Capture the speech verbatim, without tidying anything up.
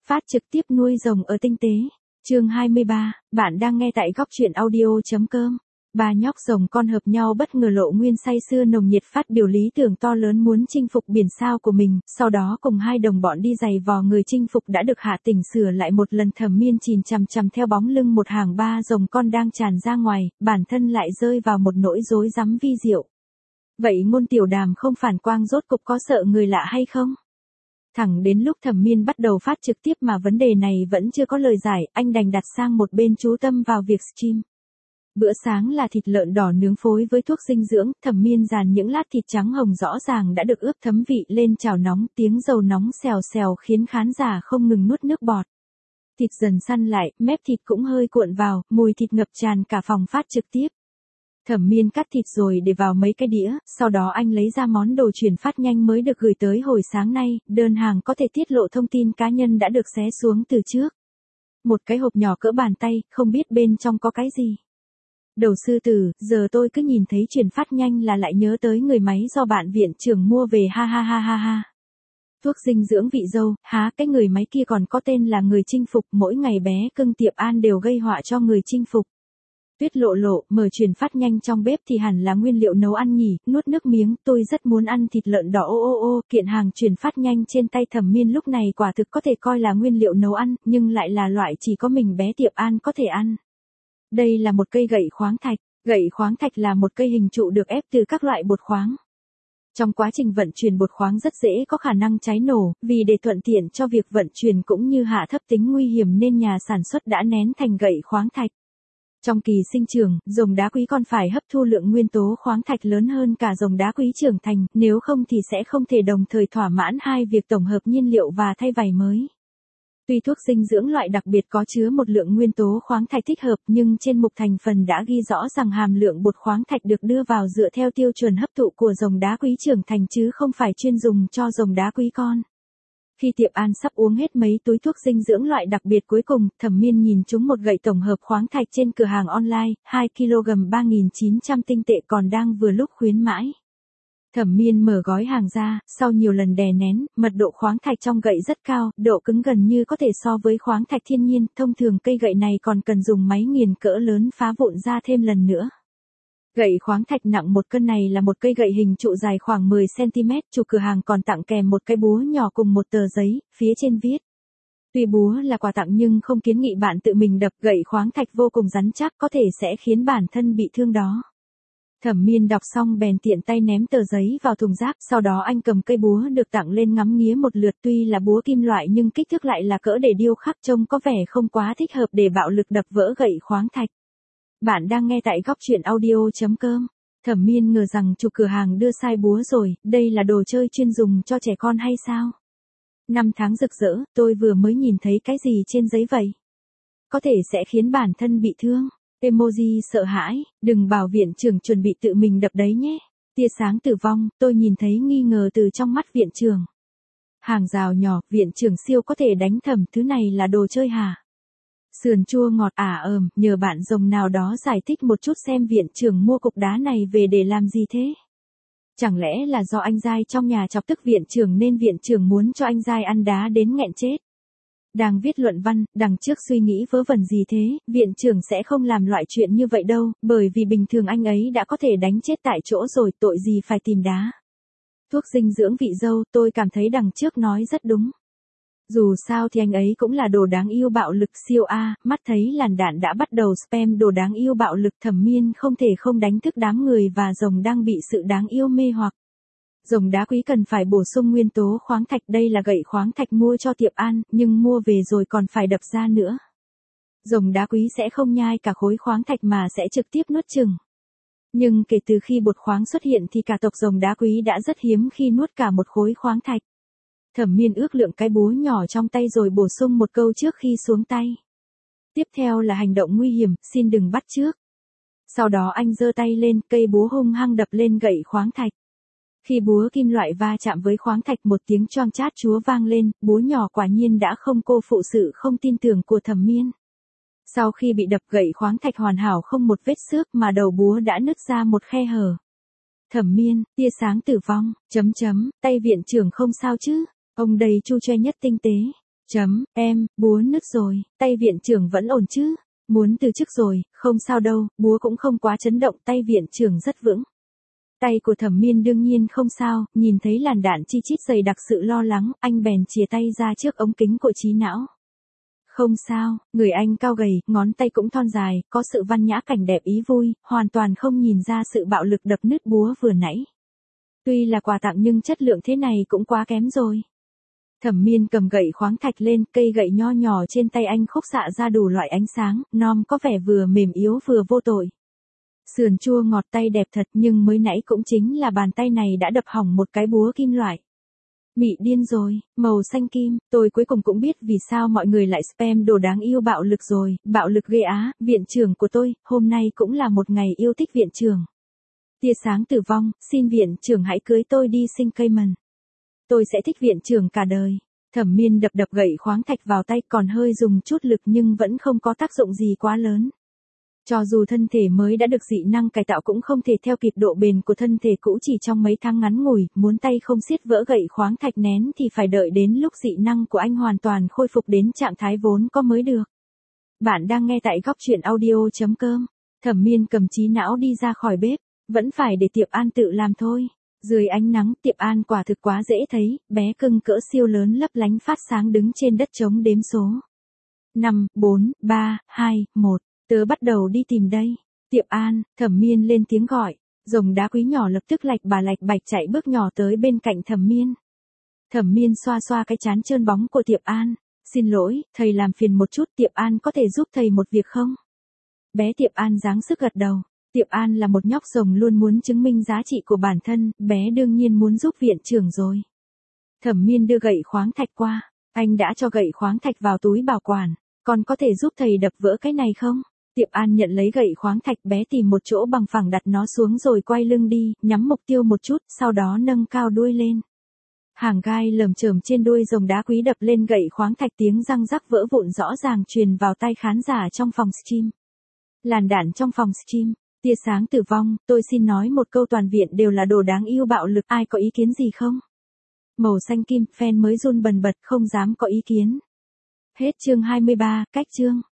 Phát trực tiếp nuôi rồng ở tinh tế. Chương hai mươi ba, bạn đang nghe tại góc truyện audio chấm com. Ba nhóc rồng con hợp nhau bất ngờ lộ nguyên say sưa nồng nhiệt phát biểu lý tưởng to lớn muốn chinh phục biển sao của mình, sau đó cùng hai đồng bọn đi giày vò người chinh phục đã được hạ tỉnh sửa lại một lần. Thẩm Miên chìm chằm chằm theo bóng lưng một hàng ba rồng con đang tràn ra ngoài, bản thân lại rơi vào một nỗi rối rắm vi diệu. Vậy Ngôn Tiểu Đàm không phản quang rốt cục có sợ người lạ hay không? Thẳng đến lúc Thẩm Miên bắt đầu phát trực tiếp mà vấn đề này vẫn chưa có lời giải, anh đành đặt sang một bên chú tâm vào việc stream. Bữa sáng là thịt lợn đỏ nướng phối với thuốc dinh dưỡng, Thẩm Miên dàn những lát thịt trắng hồng rõ ràng đã được ướp thấm vị lên chảo nóng, tiếng dầu nóng xèo xèo khiến khán giả không ngừng nuốt nước bọt. Thịt dần săn lại, mép thịt cũng hơi cuộn vào, mùi thịt ngập tràn cả phòng phát trực tiếp. Thẩm Miên cắt thịt rồi để vào mấy cái đĩa, sau đó anh lấy ra món đồ chuyển phát nhanh mới được gửi tới hồi sáng nay, đơn hàng có thể tiết lộ thông tin cá nhân đã được xé xuống từ trước. Một cái hộp nhỏ cỡ bàn tay, không biết bên trong có cái gì. Đầu sư tử, giờ tôi cứ nhìn thấy chuyển phát nhanh là lại nhớ tới người máy do bạn viện trưởng mua về ha ha ha ha ha. Thuốc dinh dưỡng vị dâu, há cái người máy kia còn có tên là người chinh phục, mỗi ngày bé cưng tiệm An đều gây họa cho người chinh phục. Tuyết Lộ Lộ, mở chuyển phát nhanh trong bếp thì hẳn là nguyên liệu nấu ăn nhỉ, nuốt nước miếng, tôi rất muốn ăn thịt lợn đỏ ô ô ô, kiện hàng chuyển phát nhanh trên tay Thẩm Miên lúc này quả thực có thể coi là nguyên liệu nấu ăn, nhưng lại là loại chỉ có mình bé tiệm An có thể ăn. Đây là một cây gậy khoáng thạch, gậy khoáng thạch là một cây hình trụ được ép từ các loại bột khoáng. Trong quá trình vận chuyển bột khoáng rất dễ có khả năng cháy nổ, vì để thuận tiện cho việc vận chuyển cũng như hạ thấp tính nguy hiểm nên nhà sản xuất đã nén thành gậy khoáng thạch. Trong kỳ sinh trưởng, rồng đá quý còn phải hấp thu lượng nguyên tố khoáng thạch lớn hơn cả rồng đá quý trưởng thành, nếu không thì sẽ không thể đồng thời thỏa mãn hai việc tổng hợp nhiên liệu và thay vảy mới. Tuy thuốc dinh dưỡng loại đặc biệt có chứa một lượng nguyên tố khoáng thạch thích hợp nhưng trên mục thành phần đã ghi rõ rằng hàm lượng bột khoáng thạch được đưa vào dựa theo tiêu chuẩn hấp thụ của rồng đá quý trưởng thành chứ không phải chuyên dùng cho rồng đá quý con. Khi tiệm An sắp uống hết mấy túi thuốc dinh dưỡng loại đặc biệt cuối cùng, Thẩm Miên nhìn trúng một gậy tổng hợp khoáng thạch trên cửa hàng online, hai ki lô gam ba nghìn chín trăm tinh tệ còn đang vừa lúc khuyến mãi. Thẩm Miên mở gói hàng ra, sau nhiều lần đè nén, mật độ khoáng thạch trong gậy rất cao, độ cứng gần như có thể so với khoáng thạch thiên nhiên, thông thường cây gậy này còn cần dùng máy nghiền cỡ lớn phá vụn ra thêm lần nữa. Gậy khoáng thạch nặng một cân này là một cây gậy hình trụ dài khoảng mười xăng ti mét, chủ cửa hàng còn tặng kèm một cái búa nhỏ cùng một tờ giấy, phía trên viết. Tuy búa là quà tặng nhưng không kiến nghị bạn tự mình đập, gậy khoáng thạch vô cùng rắn chắc có thể sẽ khiến bản thân bị thương đó. Thẩm Miên đọc xong bèn tiện tay ném tờ giấy vào thùng rác, sau đó anh cầm cây búa được tặng lên ngắm nghía một lượt, tuy là búa kim loại nhưng kích thước lại là cỡ để điêu khắc trông có vẻ không quá thích hợp để bạo lực đập vỡ gậy khoáng thạch. Bạn đang nghe tại góc truyện audio chấm com. Thẩm Miên ngờ rằng chủ cửa hàng đưa sai búa rồi, đây là đồ chơi chuyên dùng cho trẻ con hay sao? Năm tháng rực rỡ, tôi vừa mới nhìn thấy cái gì trên giấy vậy? Có thể sẽ khiến bản thân bị thương. Emoji sợ hãi, đừng bảo viện trưởng chuẩn bị tự mình đập đấy nhé. Tia sáng tử vong, tôi nhìn thấy nghi ngờ từ trong mắt viện trưởng. Hàng rào nhỏ, viện trưởng siêu có thể đánh Thẩm, thứ này là đồ chơi hả? Sườn chua ngọt ả ờm, nhờ bạn rồng nào đó giải thích một chút xem viện trưởng mua cục đá này về để làm gì thế? Chẳng lẽ là do anh Giai trong nhà chọc tức viện trưởng nên viện trưởng muốn cho anh Giai ăn đá đến nghẹn chết? Đang viết luận văn, đằng trước suy nghĩ vớ vẩn gì thế, viện trưởng sẽ không làm loại chuyện như vậy đâu, bởi vì bình thường anh ấy đã có thể đánh chết tại chỗ rồi, tội gì phải tìm đá. Thuốc dinh dưỡng vị dâu, tôi cảm thấy đằng trước nói rất đúng. Dù sao thì anh ấy cũng là đồ đáng yêu bạo lực siêu A, mắt thấy làn đạn đã bắt đầu spam đồ đáng yêu bạo lực. Thẩm Miên không thể không đánh thức đám người và rồng đang bị sự đáng yêu mê hoặc. Rồng đá quý cần phải bổ sung nguyên tố khoáng thạch, đây là gậy khoáng thạch mua cho tiệm An, nhưng mua về rồi còn phải đập ra nữa. Rồng đá quý sẽ không nhai cả khối khoáng thạch mà sẽ trực tiếp nuốt chửng. Nhưng kể từ khi bột khoáng xuất hiện thì cả tộc rồng đá quý đã rất hiếm khi nuốt cả một khối khoáng thạch. Thẩm Miên ước lượng cái búa nhỏ trong tay rồi bổ sung một câu trước khi xuống tay. Tiếp theo là hành động nguy hiểm, xin đừng bắt chước. Sau đó anh giơ tay lên, cây búa hung hăng đập lên gậy khoáng thạch. Khi búa kim loại va chạm với khoáng thạch một tiếng choang chát chúa vang lên, búa nhỏ quả nhiên đã không cô phụ sự không tin tưởng của Thẩm Miên. Sau khi bị đập gậy khoáng thạch hoàn hảo không một vết xước mà đầu búa đã nứt ra một khe hở. Thẩm Miên, tia sáng tử vong, chấm chấm, tay viện trưởng không sao chứ? Ông đây chu choe nhất tinh tế. Chấm, em, búa nứt rồi, tay viện trưởng vẫn ổn chứ? Muốn từ chức rồi, không sao đâu, búa cũng không quá chấn động, tay viện trưởng rất vững. Tay của Thẩm Miên đương nhiên không sao, nhìn thấy làn đạn chi chít dày đặc sự lo lắng, anh bèn chìa tay ra trước ống kính của trí não. Không sao, người anh cao gầy, ngón tay cũng thon dài, có sự văn nhã cảnh đẹp ý vui, hoàn toàn không nhìn ra sự bạo lực đập nứt búa vừa nãy. Tuy là quà tặng nhưng chất lượng thế này cũng quá kém rồi. Thẩm Miên cầm gậy khoáng thạch lên, cây gậy nho nhỏ trên tay anh khúc xạ ra đủ loại ánh sáng, nom có vẻ vừa mềm yếu vừa vô tội. Sườn chua ngọt tay đẹp thật nhưng mới nãy cũng chính là bàn tay này đã đập hỏng một cái búa kim loại. Mị điên rồi, màu xanh kim, tôi cuối cùng cũng biết vì sao mọi người lại spam đồ đáng yêu bạo lực rồi, bạo lực ghê á, viện trưởng của tôi, hôm nay cũng là một ngày yêu thích viện trưởng. Tia sáng tử vong, xin viện trưởng hãy cưới tôi đi sinh Cayman. Tôi sẽ thích viện trưởng cả đời. Thẩm Miên đập đập gậy khoáng thạch vào tay còn hơi dùng chút lực nhưng vẫn không có tác dụng gì quá lớn. Cho dù thân thể mới đã được dị năng cải tạo cũng không thể theo kịp độ bền của thân thể cũ chỉ trong mấy tháng ngắn ngủi, muốn tay không xiết vỡ gậy khoáng thạch nén thì phải đợi đến lúc dị năng của anh hoàn toàn khôi phục đến trạng thái vốn có mới được. Bạn đang nghe tại góc truyện audio chấm com. Thẩm Miên cầm trí não đi ra khỏi bếp, vẫn phải để Tiệp An tự làm thôi. Dưới ánh nắng, Tiệp An quả thực quá dễ thấy, bé cưng cỡ siêu lớn lấp lánh phát sáng đứng trên đất trống đếm số. năm, bốn, ba, hai, một. Tớ bắt đầu đi tìm đây. Tiệp An, Thẩm Miên lên tiếng gọi. Rồng đá quý nhỏ lập tức lạch bà lạch bạch chạy bước nhỏ tới bên cạnh Thẩm Miên. Thẩm Miên xoa xoa cái trán trơn bóng của Tiệp An. Xin lỗi, thầy làm phiền một chút, Tiệp An có thể giúp thầy một việc không? Bé Tiệp An dáng sức gật đầu. Tiệp An là một nhóc rồng luôn muốn chứng minh giá trị của bản thân, bé đương nhiên muốn giúp viện trưởng rồi. Thẩm Miên đưa gậy khoáng thạch qua, anh đã cho gậy khoáng thạch vào túi bảo quản, còn có thể giúp thầy đập vỡ cái này không? Tiệp An nhận lấy gậy khoáng thạch, bé tìm một chỗ bằng phẳng đặt nó xuống rồi quay lưng đi, nhắm mục tiêu một chút, sau đó nâng cao đuôi lên. Hàng gai lởm chởm trên đuôi rồng đá quý đập lên gậy khoáng thạch, tiếng răng rắc vỡ vụn rõ ràng truyền vào tai khán giả trong phòng stream. Làn đạn trong phòng stream. Tia sáng tử vong, tôi xin nói một câu, toàn viện đều là đồ đáng yêu bạo lực, ai có ý kiến gì không? Màu xanh kim, fan mới run bần bật không dám có ý kiến. Hết chương hai mươi ba, cách chương.